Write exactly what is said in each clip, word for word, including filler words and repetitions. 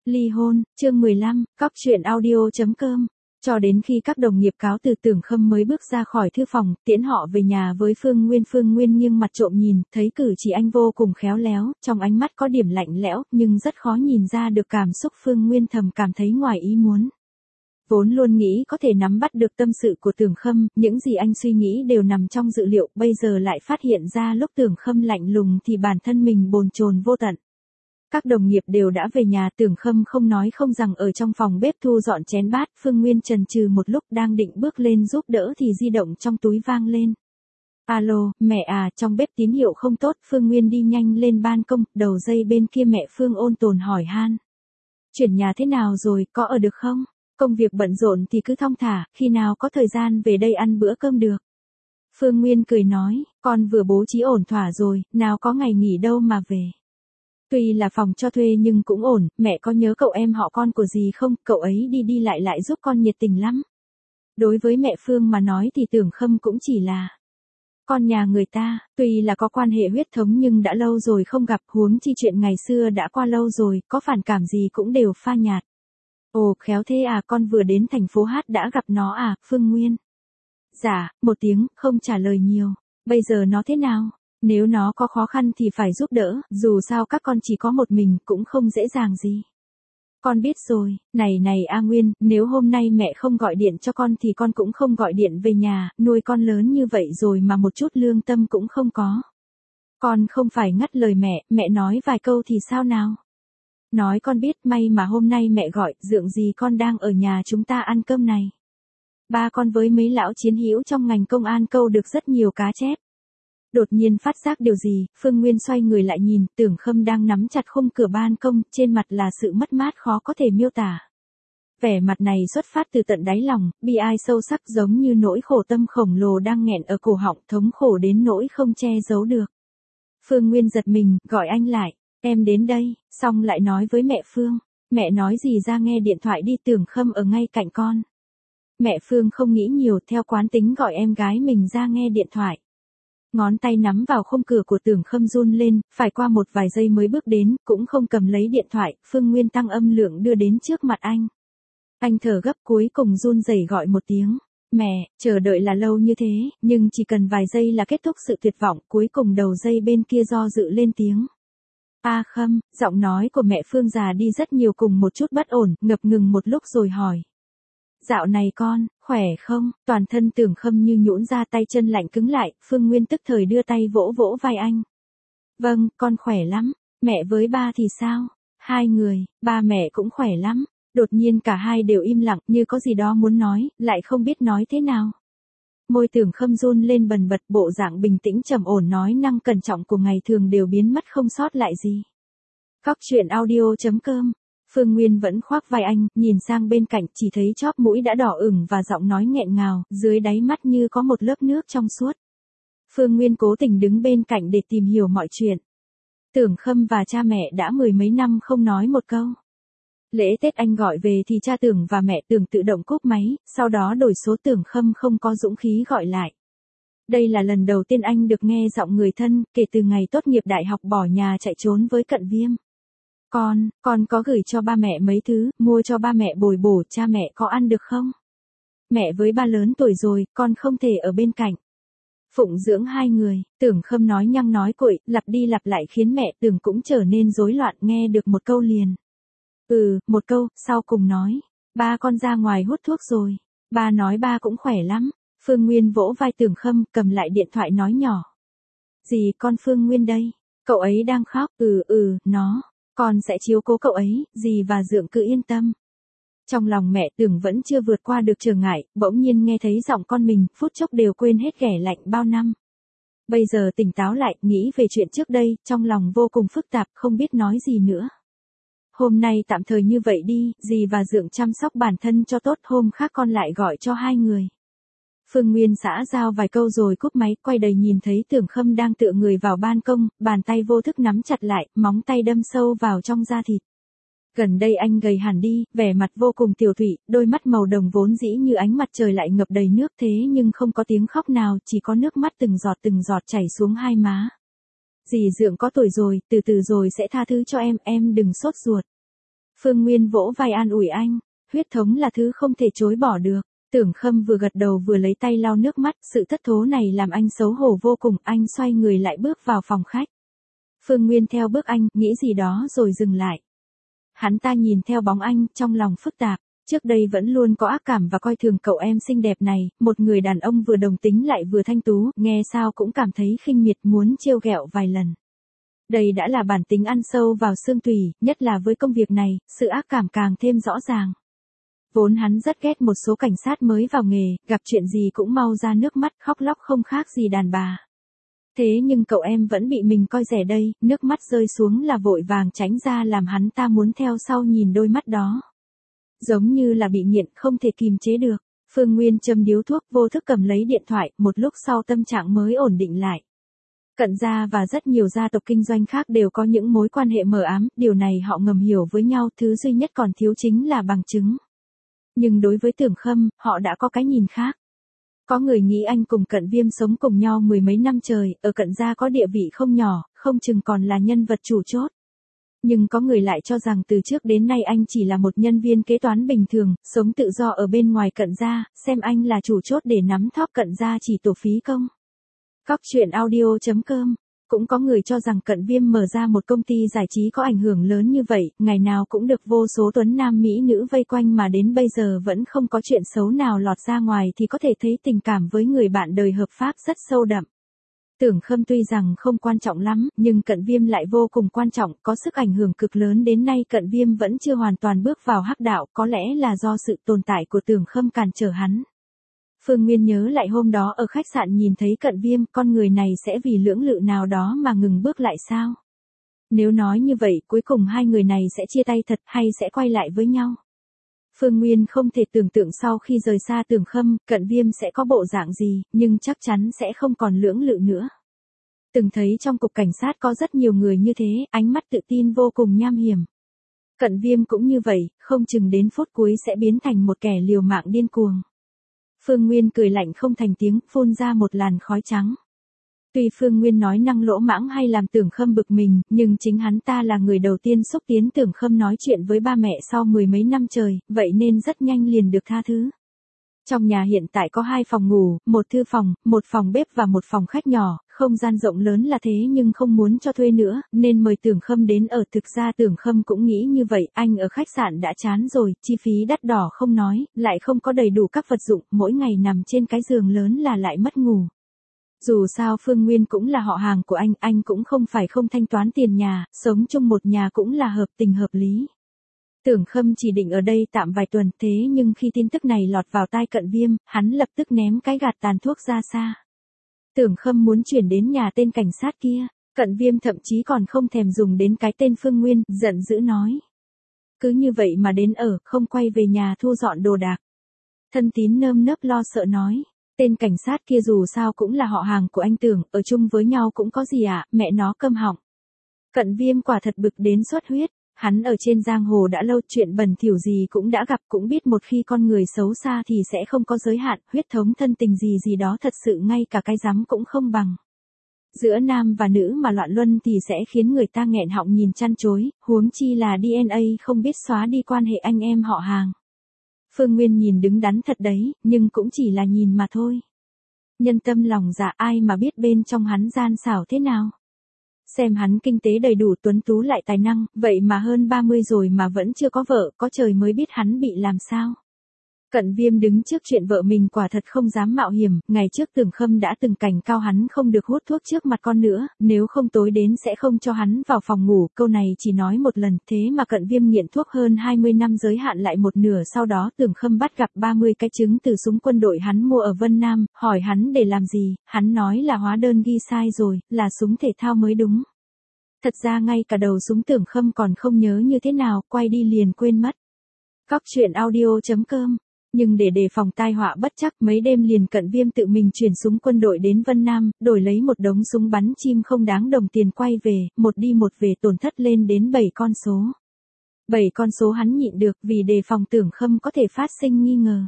Ly hôn, chương mười lăm, cóc truyện audio chấm com. Cho đến khi các đồng nghiệp cáo từ Tưởng Khâm mới bước ra khỏi thư phòng, tiễn họ về nhà với Phương Nguyên. Phương Nguyên nghiêng mặt trộm nhìn, thấy cử chỉ anh vô cùng khéo léo, trong ánh mắt có điểm lạnh lẽo, nhưng rất khó nhìn ra được cảm xúc. Phương Nguyên thầm cảm thấy ngoài ý muốn. Vốn luôn nghĩ có thể nắm bắt được tâm sự của Tưởng Khâm, những gì anh suy nghĩ đều nằm trong dự liệu, bây giờ lại phát hiện ra lúc Tưởng Khâm lạnh lùng thì bản thân mình bồn chồn vô tận. Các đồng nghiệp đều đã về nhà, Tưởng Khâm không nói không rằng ở trong phòng bếp thu dọn chén bát. Phương Nguyên chần chừ một lúc đang định bước lên giúp đỡ thì di động trong túi vang lên. Alo, mẹ à, trong bếp tín hiệu không tốt. Phương Nguyên đi nhanh lên ban công, đầu dây bên kia mẹ Phương ôn tồn hỏi han. Chuyển nhà thế nào rồi, có ở được không? Công việc bận rộn thì cứ thong thả, khi nào có thời gian về đây ăn bữa cơm được. Phương Nguyên cười nói, con vừa bố trí ổn thỏa rồi, nào có ngày nghỉ đâu mà về. Tuy là phòng cho thuê nhưng cũng ổn, mẹ có nhớ cậu em họ con của dì không, cậu ấy đi đi lại lại giúp con nhiệt tình lắm. Đối với mẹ Phương mà nói thì Tưởng Khâm cũng chỉ là con nhà người ta, tuy là có quan hệ huyết thống nhưng đã lâu rồi không gặp, huống chi chuyện ngày xưa đã qua lâu rồi, có phản cảm gì cũng đều pha nhạt. Ồ, khéo thế à, con vừa đến thành phố Hát đã gặp nó à, Phương Nguyên? Dạ, một tiếng, không trả lời nhiều. Bây giờ nó thế nào? Nếu nó có khó khăn thì phải giúp đỡ, dù sao các con chỉ có một mình cũng không dễ dàng gì. Con biết rồi, này này A Nguyên, nếu hôm nay mẹ không gọi điện cho con thì con cũng không gọi điện về nhà, nuôi con lớn như vậy rồi mà một chút lương tâm cũng không có. Con không phải ngắt lời mẹ, mẹ nói vài câu thì sao nào? Nói con biết, may mà hôm nay mẹ gọi, dượng gì con đang ở nhà chúng ta ăn cơm này. Ba con với mấy lão chiến hữu trong ngành công an câu được rất nhiều cá chép. Đột nhiên phát giác điều gì, Phương Nguyên xoay người lại nhìn, Tưởng Khâm đang nắm chặt khung cửa ban công, trên mặt là sự mất mát khó có thể miêu tả. Vẻ mặt này xuất phát từ tận đáy lòng, bi ai sâu sắc giống như nỗi khổ tâm khổng lồ đang nghẹn ở cổ họng, thống khổ đến nỗi không che giấu được. Phương Nguyên giật mình, gọi anh lại, em đến đây, xong lại nói với mẹ Phương, mẹ nói gì ra nghe điện thoại đi. Tưởng Khâm ở ngay cạnh con. Mẹ Phương không nghĩ nhiều, theo quán tính gọi em gái mình ra nghe điện thoại. Ngón tay nắm vào khung cửa của Tưởng Khâm run lên, phải qua một vài giây mới bước đến, cũng không cầm lấy điện thoại, Phương Nguyên tăng âm lượng đưa đến trước mặt anh. Anh thở gấp cuối cùng run rẩy gọi một tiếng, mẹ, chờ đợi là lâu như thế, nhưng chỉ cần vài giây là kết thúc sự tuyệt vọng, cuối cùng đầu dây bên kia do dự lên tiếng. A Khâm, giọng nói của mẹ Phương già đi rất nhiều cùng một chút bất ổn, ngập ngừng một lúc rồi hỏi. Dạo này con, khỏe không? Toàn thân Tưởng Khâm như nhũn ra, tay chân lạnh cứng lại, Phương Nguyên tức thời đưa tay vỗ vỗ vai anh. Vâng, con khỏe lắm, mẹ với ba thì sao? Hai người, ba mẹ cũng khỏe lắm. Đột nhiên cả hai đều im lặng như có gì đó muốn nói, lại không biết nói thế nào. Môi Tưởng Khâm run lên bần bật, bộ dạng bình tĩnh trầm ổn nói năng cẩn trọng của ngày thường đều biến mất không sót lại gì. Cóc truyện audio chấm com. Phương Nguyên vẫn khoác vai anh, nhìn sang bên cạnh chỉ thấy chóp mũi đã đỏ ửng và giọng nói nghẹn ngào, dưới đáy mắt như có một lớp nước trong suốt. Phương Nguyên cố tình đứng bên cạnh để tìm hiểu mọi chuyện. Tưởng Khâm và cha mẹ đã mười mấy năm không nói một câu. Lễ Tết anh gọi về thì cha Tưởng và mẹ Tưởng tự động cúp máy, sau đó đổi số. Tưởng Khâm không có dũng khí gọi lại. Đây là lần đầu tiên anh được nghe giọng người thân, kể từ ngày tốt nghiệp đại học bỏ nhà chạy trốn với Cận Viêm. Con, con có gửi cho ba mẹ mấy thứ, mua cho ba mẹ bồi bổ, cha mẹ có ăn được không? Mẹ với ba lớn tuổi rồi, con không thể ở bên cạnh. Phụng dưỡng hai người, Tưởng Khâm nói nhăng nói cuội, lặp đi lặp lại khiến mẹ Tưởng cũng trở nên rối loạn, nghe được một câu liền. Ừ, một câu, sau cùng nói, ba con ra ngoài hút thuốc rồi. Ba nói ba cũng khỏe lắm. Phương Nguyên vỗ vai Tưởng Khâm, cầm lại điện thoại nói nhỏ. Dì con Phương Nguyên đây, cậu ấy đang khóc, ừ ừ, nó. Con sẽ chiếu cố cậu ấy, dì và dượng cứ yên tâm. Trong lòng mẹ Tưởng vẫn chưa vượt qua được trở ngại, bỗng nhiên nghe thấy giọng con mình, phút chốc đều quên hết ghẻ lạnh bao năm. Bây giờ tỉnh táo lại, nghĩ về chuyện trước đây, trong lòng vô cùng phức tạp, không biết nói gì nữa. Hôm nay tạm thời như vậy đi, dì và dượng chăm sóc bản thân cho tốt, hôm khác con lại gọi cho hai người. Phương Nguyên xã giao vài câu rồi cúp máy, quay đầy nhìn thấy Tưởng Khâm đang tựa người vào ban công, bàn tay vô thức nắm chặt lại, móng tay đâm sâu vào trong da thịt. Gần đây anh gầy hẳn đi, vẻ mặt vô cùng tiều tụy, đôi mắt màu đồng vốn dĩ như ánh mặt trời lại ngập đầy nước, thế nhưng không có tiếng khóc nào, chỉ có nước mắt từng giọt từng giọt chảy xuống hai má. Dì dượng có tuổi rồi, từ từ rồi sẽ tha thứ cho em, em đừng sốt ruột. Phương Nguyên vỗ vai an ủi anh, huyết thống là thứ không thể chối bỏ được. Tưởng Khâm vừa gật đầu vừa lấy tay lau nước mắt, sự thất thố này làm anh xấu hổ vô cùng, anh xoay người lại bước vào phòng khách. Phương Nguyên theo bước anh, nghĩ gì đó rồi dừng lại. Hắn ta nhìn theo bóng anh, trong lòng phức tạp, trước đây vẫn luôn có ác cảm và coi thường cậu em xinh đẹp này, một người đàn ông vừa đồng tính lại vừa thanh tú, nghe sao cũng cảm thấy khinh miệt muốn trêu ghẹo vài lần. Đây đã là bản tính ăn sâu vào xương tủy, nhất là với công việc này, sự ác cảm càng thêm rõ ràng. Vốn hắn rất ghét một số cảnh sát mới vào nghề, gặp chuyện gì cũng mau ra nước mắt khóc lóc không khác gì đàn bà. Thế nhưng cậu em vẫn bị mình coi rẻ đây, nước mắt rơi xuống là vội vàng tránh ra làm hắn ta muốn theo sau nhìn đôi mắt đó. Giống như là bị nghiện không thể kìm chế được. Phương Nguyên châm điếu thuốc vô thức cầm lấy điện thoại, một lúc sau tâm trạng mới ổn định lại. Cận gia và rất nhiều gia tộc kinh doanh khác đều có những mối quan hệ mờ ám, điều này họ ngầm hiểu với nhau, thứ duy nhất còn thiếu chính là bằng chứng. Nhưng đối với Tưởng Khâm, họ đã có cái nhìn khác. Có người nghĩ anh cùng Cận Viêm sống cùng nhau mười mấy năm trời, ở Cận gia có địa vị không nhỏ, không chừng còn là nhân vật chủ chốt. Nhưng có người lại cho rằng từ trước đến nay anh chỉ là một nhân viên kế toán bình thường, sống tự do ở bên ngoài Cận gia, xem anh là chủ chốt để nắm thóp Cận gia chỉ tổ phí công. Cóc truyện audio chấm com. Cũng có người cho rằng Cận Viêm mở ra một công ty giải trí có ảnh hưởng lớn như vậy, ngày nào cũng được vô số tuấn nam mỹ nữ vây quanh mà đến bây giờ vẫn không có chuyện xấu nào lọt ra ngoài thì có thể thấy tình cảm với người bạn đời hợp pháp rất sâu đậm. Tưởng Khâm tuy rằng không quan trọng lắm, nhưng Cận Viêm lại vô cùng quan trọng, có sức ảnh hưởng cực lớn, đến nay Cận Viêm vẫn chưa hoàn toàn bước vào hắc đạo, có lẽ là do sự tồn tại của Tưởng Khâm cản trở hắn. Phương Nguyên nhớ lại hôm đó ở khách sạn nhìn thấy Cận Viêm, con người này sẽ vì lưỡng lự nào đó mà ngừng bước lại sao? Nếu nói như vậy, cuối cùng hai người này sẽ chia tay thật hay sẽ quay lại với nhau? Phương Nguyên không thể tưởng tượng sau khi rời xa Tưởng Khâm, Cận Viêm sẽ có bộ dạng gì, nhưng chắc chắn sẽ không còn lưỡng lự nữa. Từng thấy trong cục cảnh sát có rất nhiều người như thế, ánh mắt tự tin vô cùng nham hiểm. Cận Viêm cũng như vậy, không chừng đến phút cuối sẽ biến thành một kẻ liều mạng điên cuồng. Phương Nguyên cười lạnh không thành tiếng, phun ra một làn khói trắng. Tuy Phương Nguyên nói năng lỗ mãng hay làm Tưởng Khâm bực mình, nhưng chính hắn ta là người đầu tiên xúc tiến Tưởng Khâm nói chuyện với ba mẹ sau mười mấy năm trời, vậy nên rất nhanh liền được tha thứ. Trong nhà hiện tại có hai phòng ngủ, một thư phòng, một phòng bếp và một phòng khách nhỏ, không gian rộng lớn là thế nhưng không muốn cho thuê nữa, nên mời Tưởng Khâm đến ở. Thực ra Tưởng Khâm cũng nghĩ như vậy, anh ở khách sạn đã chán rồi, chi phí đắt đỏ không nói, lại không có đầy đủ các vật dụng, mỗi ngày nằm trên cái giường lớn là lại mất ngủ. Dù sao Phương Nguyên cũng là họ hàng của anh, anh cũng không phải không thanh toán tiền nhà, sống chung một nhà cũng là hợp tình hợp lý. Tưởng Khâm chỉ định ở đây tạm vài tuần, thế nhưng khi tin tức này lọt vào tai Cận Viêm, hắn lập tức ném cái gạt tàn thuốc ra xa. Tưởng Khâm muốn chuyển đến nhà tên cảnh sát kia, Cận Viêm thậm chí còn không thèm dùng đến cái tên Phương Nguyên, giận dữ nói. Cứ như vậy mà đến ở, không quay về nhà thu dọn đồ đạc. Thân Tín nơm nớp lo sợ nói, tên cảnh sát kia dù sao cũng là họ hàng của anh Tưởng, ở chung với nhau cũng có gì ạ, à? Mẹ nó câm họng. Cận Viêm quả thật bực đến xuất huyết. Hắn ở trên giang hồ đã lâu, chuyện bẩn thỉu gì cũng đã gặp, cũng biết một khi con người xấu xa thì sẽ không có giới hạn, huyết thống thân tình gì gì đó thật sự ngay cả cái rắm cũng không bằng. Giữa nam và nữ mà loạn luân thì sẽ khiến người ta nghẹn họng nhìn chăn chối, huống chi là đê en a không biết xóa đi quan hệ anh em họ hàng. Phương Nguyên nhìn đứng đắn thật đấy, nhưng cũng chỉ là nhìn mà thôi. Nhân tâm lòng dạ, ai mà biết bên trong hắn gian xảo thế nào. Xem hắn kinh tế đầy đủ, tuấn tú lại tài năng, vậy mà hơn ba mươi rồi mà vẫn chưa có vợ, có trời mới biết hắn bị làm sao. Cận Viêm đứng trước chuyện vợ mình quả thật không dám mạo hiểm, ngày trước Tưởng Khâm đã từng cảnh cáo hắn không được hút thuốc trước mặt con nữa, nếu không tối đến sẽ không cho hắn vào phòng ngủ, câu này chỉ nói một lần, thế mà Cận Viêm nghiện thuốc hơn hai mươi năm giới hạn lại một nửa, sau đó Tưởng Khâm bắt gặp ba mươi cái trứng từ súng quân đội hắn mua ở Vân Nam, hỏi hắn để làm gì, hắn nói là hóa đơn ghi sai rồi, là súng thể thao mới đúng. Thật ra ngay cả đầu súng Tưởng Khâm còn không nhớ như thế nào, quay đi liền quên mất. Cóc truyện audio chấm com. Nhưng để đề phòng tai họa bất trắc, mấy đêm liền Cận Viêm tự mình chuyển súng quân đội đến Vân Nam, đổi lấy một đống súng bắn chim không đáng đồng tiền quay về, một đi một về tổn thất lên đến bảy con số. bảy con số hắn nhịn được vì đề phòng Tưởng Khâm có thể phát sinh nghi ngờ.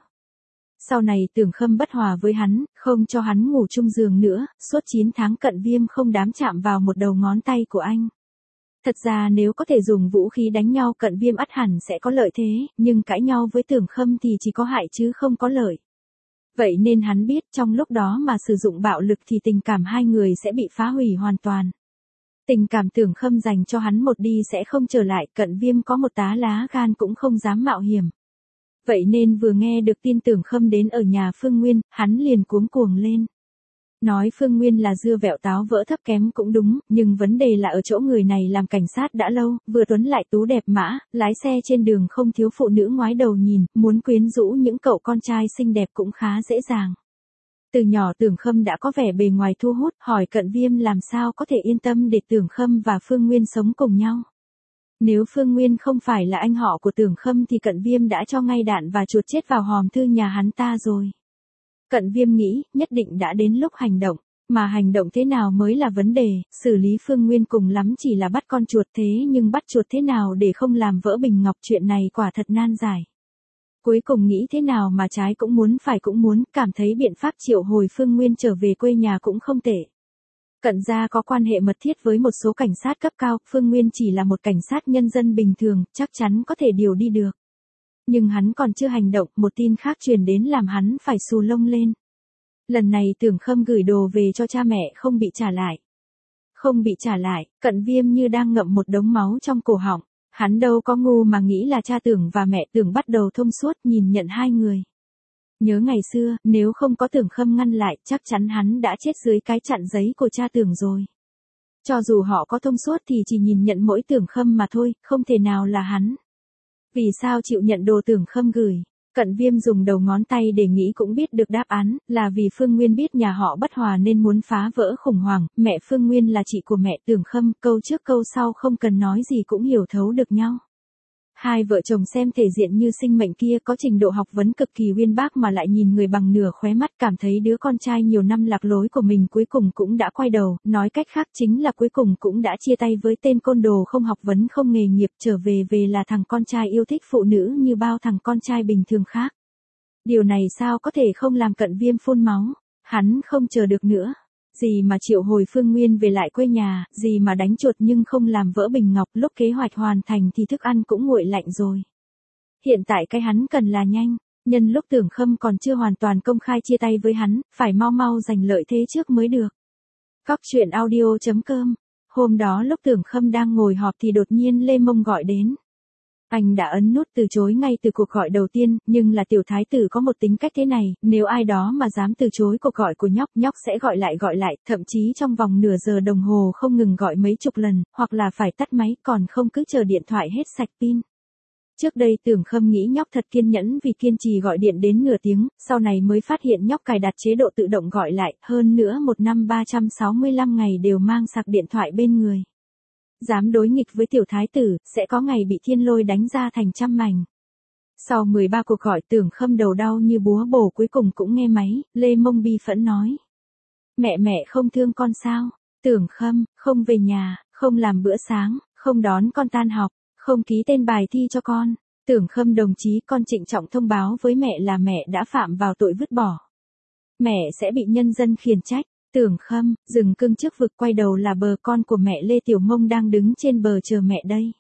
Sau này Tưởng Khâm bất hòa với hắn, không cho hắn ngủ chung giường nữa, suốt chín tháng Cận Viêm không dám chạm vào một đầu ngón tay của anh. Thật ra nếu có thể dùng vũ khí đánh nhau Cận Viêm ắt hẳn sẽ có lợi thế, nhưng cãi nhau với Tưởng Khâm thì chỉ có hại chứ không có lợi. Vậy nên hắn biết trong lúc đó mà sử dụng bạo lực thì tình cảm hai người sẽ bị phá hủy hoàn toàn. Tình cảm Tưởng Khâm dành cho hắn một đi sẽ không trở lại, Cận Viêm có một tá lá gan cũng không dám mạo hiểm. Vậy nên vừa nghe được tin Tưởng Khâm đến ở nhà Phương Nguyên, hắn liền cuống cuồng lên. Nói Phương Nguyên là dưa vẹo táo vỡ thấp kém cũng đúng, nhưng vấn đề là ở chỗ người này làm cảnh sát đã lâu, vừa tuấn lại tú đẹp mã, lái xe trên đường không thiếu phụ nữ ngoái đầu nhìn, muốn quyến rũ những cậu con trai xinh đẹp cũng khá dễ dàng. Từ nhỏ Tưởng Khâm đã có vẻ bề ngoài thu hút, hỏi Cận Viêm làm sao có thể yên tâm để Tưởng Khâm và Phương Nguyên sống cùng nhau. Nếu Phương Nguyên không phải là anh họ của Tưởng Khâm thì Cận Viêm đã cho ngay đạn và chuột chết vào hòm thư nhà hắn ta rồi. Cận Viêm nghĩ, nhất định đã đến lúc hành động, mà hành động thế nào mới là vấn đề, xử lý Phương Nguyên cùng lắm chỉ là bắt con chuột thế nhưng bắt chuột thế nào để không làm vỡ bình ngọc chuyện này quả thật nan giải. Cuối cùng nghĩ thế nào mà trái cũng muốn phải cũng muốn, cảm thấy biện pháp triệu hồi Phương Nguyên trở về quê nhà cũng không tệ. Cận gia có quan hệ mật thiết với một số cảnh sát cấp cao, Phương Nguyên chỉ là một cảnh sát nhân dân bình thường, chắc chắn có thể điều đi được. Nhưng hắn còn chưa hành động, một tin khác truyền đến làm hắn phải xù lông lên. Lần này Tưởng Khâm gửi đồ về cho cha mẹ không bị trả lại. Không bị trả lại, Cận Viêm như đang ngậm một đống máu trong cổ họng. Hắn đâu có ngu mà nghĩ là cha Tưởng và mẹ Tưởng bắt đầu thông suốt nhìn nhận hai người. Nhớ ngày xưa, nếu không có Tưởng Khâm ngăn lại, chắc chắn hắn đã chết dưới cái chặn giấy của cha Tưởng rồi. Cho dù họ có thông suốt thì chỉ nhìn nhận mỗi Tưởng Khâm mà thôi, không thể nào là hắn. Vì sao chịu nhận đồ Tưởng Khâm gửi? Cận Viêm dùng đầu ngón tay để nghĩ cũng biết được đáp án, là vì Phương Nguyên biết nhà họ bất hòa nên muốn phá vỡ khủng hoảng, mẹ Phương Nguyên là chị của mẹ Tưởng Khâm, câu trước câu sau không cần nói gì cũng hiểu thấu được nhau. Hai vợ chồng xem thể diện như sinh mệnh kia có trình độ học vấn cực kỳ uyên bác mà lại nhìn người bằng nửa khóe mắt, cảm thấy đứa con trai nhiều năm lạc lối của mình cuối cùng cũng đã quay đầu, nói cách khác chính là cuối cùng cũng đã chia tay với tên côn đồ không học vấn không nghề nghiệp, trở về về là thằng con trai yêu thích phụ nữ như bao thằng con trai bình thường khác. Điều này sao có thể không làm Cận Viêm phun máu, hắn không chờ được nữa. Gì mà triệu hồi Phương Nguyên về lại quê nhà, gì mà đánh chuột nhưng không làm vỡ bình ngọc, lúc kế hoạch hoàn thành thì thức ăn cũng nguội lạnh rồi. Hiện tại cái hắn cần là nhanh, nhân lúc Tưởng Khâm còn chưa hoàn toàn công khai chia tay với hắn, phải mau mau giành lợi thế trước mới được. Cóc truyện audio chấm com. Hôm đó lúc Tưởng Khâm đang ngồi họp thì đột nhiên Lê Mông gọi đến. Anh đã ấn nút từ chối ngay từ cuộc gọi đầu tiên, nhưng là tiểu thái tử có một tính cách thế này, nếu ai đó mà dám từ chối cuộc gọi của nhóc, nhóc sẽ gọi lại gọi lại, thậm chí trong vòng nửa giờ đồng hồ không ngừng gọi mấy chục lần, hoặc là phải tắt máy còn không cứ chờ điện thoại hết sạch pin. Trước đây Tưởng Khâm nghĩ nhóc thật kiên nhẫn vì kiên trì gọi điện đến nửa tiếng, sau này mới phát hiện nhóc cài đặt chế độ tự động gọi lại, hơn nữa một năm ba trăm sáu mươi lăm ngày đều mang sạc điện thoại bên người. Dám đối nghịch với tiểu thái tử, sẽ có ngày bị thiên lôi đánh ra thành trăm mảnh. Sau mười ba cuộc gọi Tưởng Khâm đầu đau như búa bổ cuối cùng cũng nghe máy, Lê Mông bi phẫn nói. Mẹ mẹ không thương con sao? Tưởng Khâm, không về nhà, không làm bữa sáng, không đón con tan học, không ký tên bài thi cho con. Tưởng Khâm đồng chí, con trịnh trọng thông báo với mẹ là mẹ đã phạm vào tội vứt bỏ. Mẹ sẽ bị nhân dân khiển trách. Tưởng Khâm, dừng cưng trước vực, quay đầu là bờ con của mẹ Lê Tiểu Mông đang đứng trên bờ chờ mẹ đây.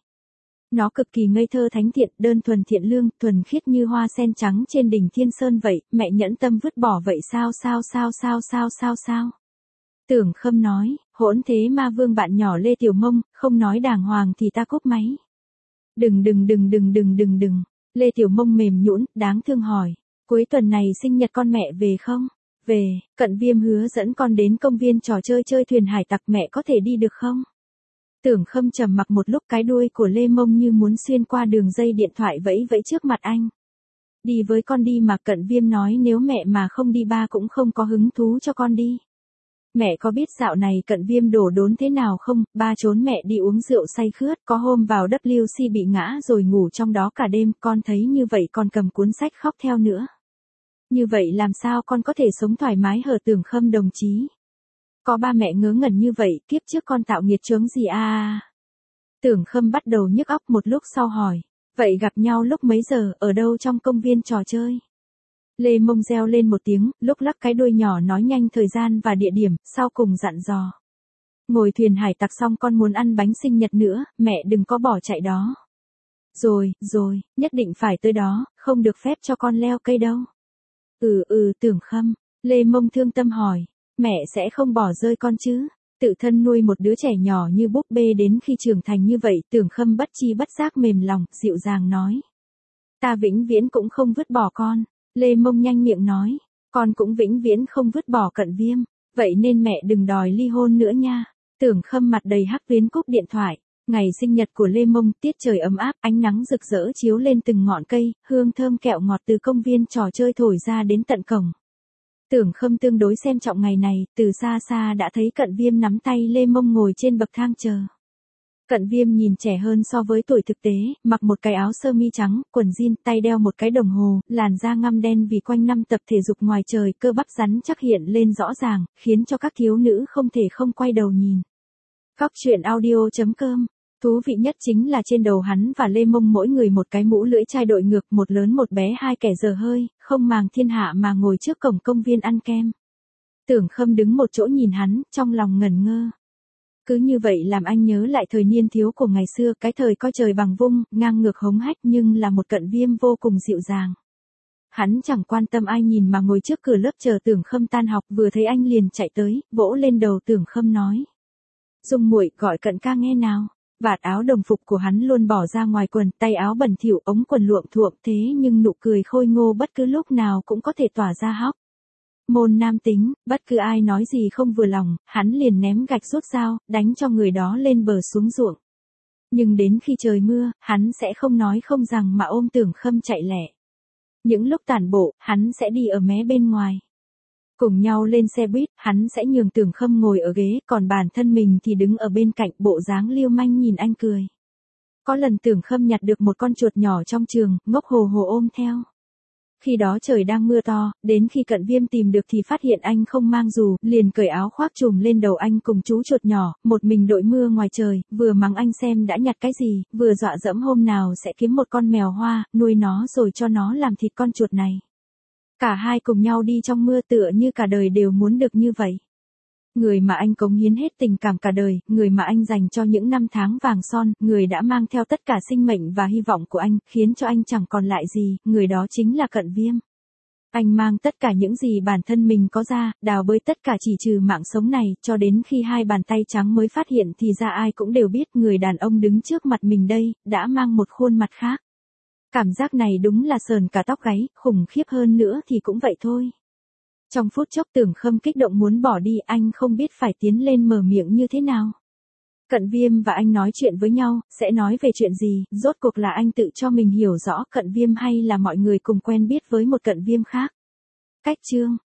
Nó cực kỳ ngây thơ thánh thiện, đơn thuần thiện lương, thuần khiết như hoa sen trắng trên đỉnh Thiên Sơn vậy, mẹ nhẫn tâm vứt bỏ vậy sao sao sao sao sao sao sao. Tưởng Khâm nói, hỗn thế ma vương bạn nhỏ Lê Tiểu Mông, không nói đàng hoàng thì ta cúp máy. Đừng đừng đừng đừng đừng đừng đừng, Lê Tiểu Mông mềm nhũn, đáng thương hỏi, cuối tuần này sinh nhật con mẹ về không? Về, Cận Viêm hứa dẫn con đến công viên trò chơi chơi thuyền hải tặc, mẹ có thể đi được không? Tưởng Khâm trầm mặc một lúc, cái đuôi của Lê Mông như muốn xuyên qua đường dây điện thoại vẫy vẫy trước mặt anh. Đi với con đi mà. Cận Viêm nói nếu mẹ mà không đi ba cũng không có hứng thú cho con đi. Mẹ có biết dạo này Cận Viêm đổ đốn thế nào không? Ba trốn mẹ đi uống rượu say khướt, có hôm vào W C bị ngã rồi ngủ trong đó cả đêm, con thấy như vậy con cầm cuốn sách khóc theo nữa. Như vậy làm sao con có thể sống thoải mái hở? Tưởng Khâm đồng chí. Có ba mẹ ngớ ngẩn như vậy, kiếp trước con tạo nghiệt chướng gì à? Tưởng Khâm bắt đầu nhức óc, một lúc sau hỏi. Vậy gặp nhau lúc mấy giờ, ở đâu trong công viên trò chơi? Lê Mông reo lên một tiếng, lúc lắc cái đuôi nhỏ nói nhanh thời gian và địa điểm, sau cùng dặn dò. Ngồi thuyền hải tặc xong con muốn ăn bánh sinh nhật nữa, mẹ đừng có bỏ chạy đó. Rồi, rồi, nhất định phải tới đó, không được phép cho con leo cây đâu. Ừ ừ Tưởng Khâm, Lê Mông thương tâm hỏi, mẹ sẽ không bỏ rơi con chứ? Tự thân nuôi một đứa trẻ nhỏ như búp bê đến khi trưởng thành như vậy, Tưởng Khâm bất chi bất giác mềm lòng, dịu dàng nói. Ta vĩnh viễn cũng không vứt bỏ con. Lê Mông nhanh miệng nói, con cũng vĩnh viễn không vứt bỏ Cận Viêm, vậy nên mẹ đừng đòi ly hôn nữa nha. Tưởng Khâm mặt đầy hắc tuyến cúp điện thoại. Ngày sinh nhật của Lê Mông, tiết trời ấm áp, ánh nắng rực rỡ chiếu lên từng ngọn cây, hương thơm kẹo ngọt từ công viên trò chơi thổi ra đến tận cổng. Tưởng Khâm tương đối xem trọng ngày này, từ xa xa đã thấy Cận Viêm nắm tay Lê Mông ngồi trên bậc thang chờ. Cận Viêm nhìn trẻ hơn so với tuổi thực tế, mặc một cái áo sơ mi trắng, quần jean, tay đeo một cái đồng hồ, làn da ngăm đen vì quanh năm tập thể dục ngoài trời, cơ bắp rắn chắc hiện lên rõ ràng, khiến cho các thiếu nữ không thể không quay đầu nhìn. Cóc truyện audio chấm com. Thú vị nhất chính là trên đầu hắn và Lê Mông mỗi người một cái mũ lưỡi chai đội ngược, một lớn một bé hai kẻ dở hơi, không màng thiên hạ mà ngồi trước cổng công viên ăn kem. Tưởng Khâm đứng một chỗ nhìn hắn, trong lòng ngẩn ngơ. Cứ như vậy làm anh nhớ lại thời niên thiếu của ngày xưa, cái thời coi trời bằng vung, ngang ngược hống hách nhưng là một Cận Viêm vô cùng dịu dàng. Hắn chẳng quan tâm ai nhìn mà ngồi trước cửa lớp chờ Tưởng Khâm tan học, vừa thấy anh liền chạy tới, vỗ lên đầu Tưởng Khâm nói. Dung muội, gọi Cận ca nghe nào. Vạt áo đồng phục của hắn luôn bỏ ra ngoài quần, tay áo bẩn thỉu, ống quần luộm thuộm, thế nhưng nụ cười khôi ngô bất cứ lúc nào cũng có thể tỏa ra hóc. Môn nam tính, bất cứ ai nói gì không vừa lòng, hắn liền ném gạch rút dao, đánh cho người đó lên bờ xuống ruộng. Nhưng đến khi trời mưa, hắn sẽ không nói không rằng mà ôm Tưởng Khâm chạy lẹ. Những lúc tản bộ, hắn sẽ đi ở mé bên ngoài. Cùng nhau lên xe buýt, hắn sẽ nhường Tưởng Khâm ngồi ở ghế, còn bản thân mình thì đứng ở bên cạnh, bộ dáng liêu manh nhìn anh cười. Có lần Tưởng Khâm nhặt được một con chuột nhỏ trong trường, ngốc hồ hồ ôm theo. Khi đó trời đang mưa to, đến khi Cận Viêm tìm được thì phát hiện anh không mang dù, liền cởi áo khoác trùm lên đầu anh cùng chú chuột nhỏ, một mình đội mưa ngoài trời, vừa mắng anh xem đã nhặt cái gì, vừa dọa dẫm hôm nào sẽ kiếm một con mèo hoa, nuôi nó rồi cho nó làm thịt con chuột này. Cả hai cùng nhau đi trong mưa tựa như cả đời đều muốn được như vậy. Người mà anh cống hiến hết tình cảm cả đời, người mà anh dành cho những năm tháng vàng son, người đã mang theo tất cả sinh mệnh và hy vọng của anh, khiến cho anh chẳng còn lại gì, người đó chính là Cận Viêm. Anh mang tất cả những gì bản thân mình có ra, đào bới tất cả chỉ trừ mạng sống này, cho đến khi hai bàn tay trắng mới phát hiện thì ra ai cũng đều biết người đàn ông đứng trước mặt mình đây, đã mang một khuôn mặt khác. Cảm giác này đúng là sờn cả tóc gáy, khủng khiếp hơn nữa thì cũng vậy thôi. Trong phút chốc Tưởng Khâm kích động muốn bỏ đi, anh không biết phải tiến lên mở miệng như thế nào. Cận Viêm và anh nói chuyện với nhau, sẽ nói về chuyện gì, rốt cuộc là anh tự cho mình hiểu rõ Cận Viêm hay là mọi người cùng quen biết với một Cận Viêm khác. Cách chương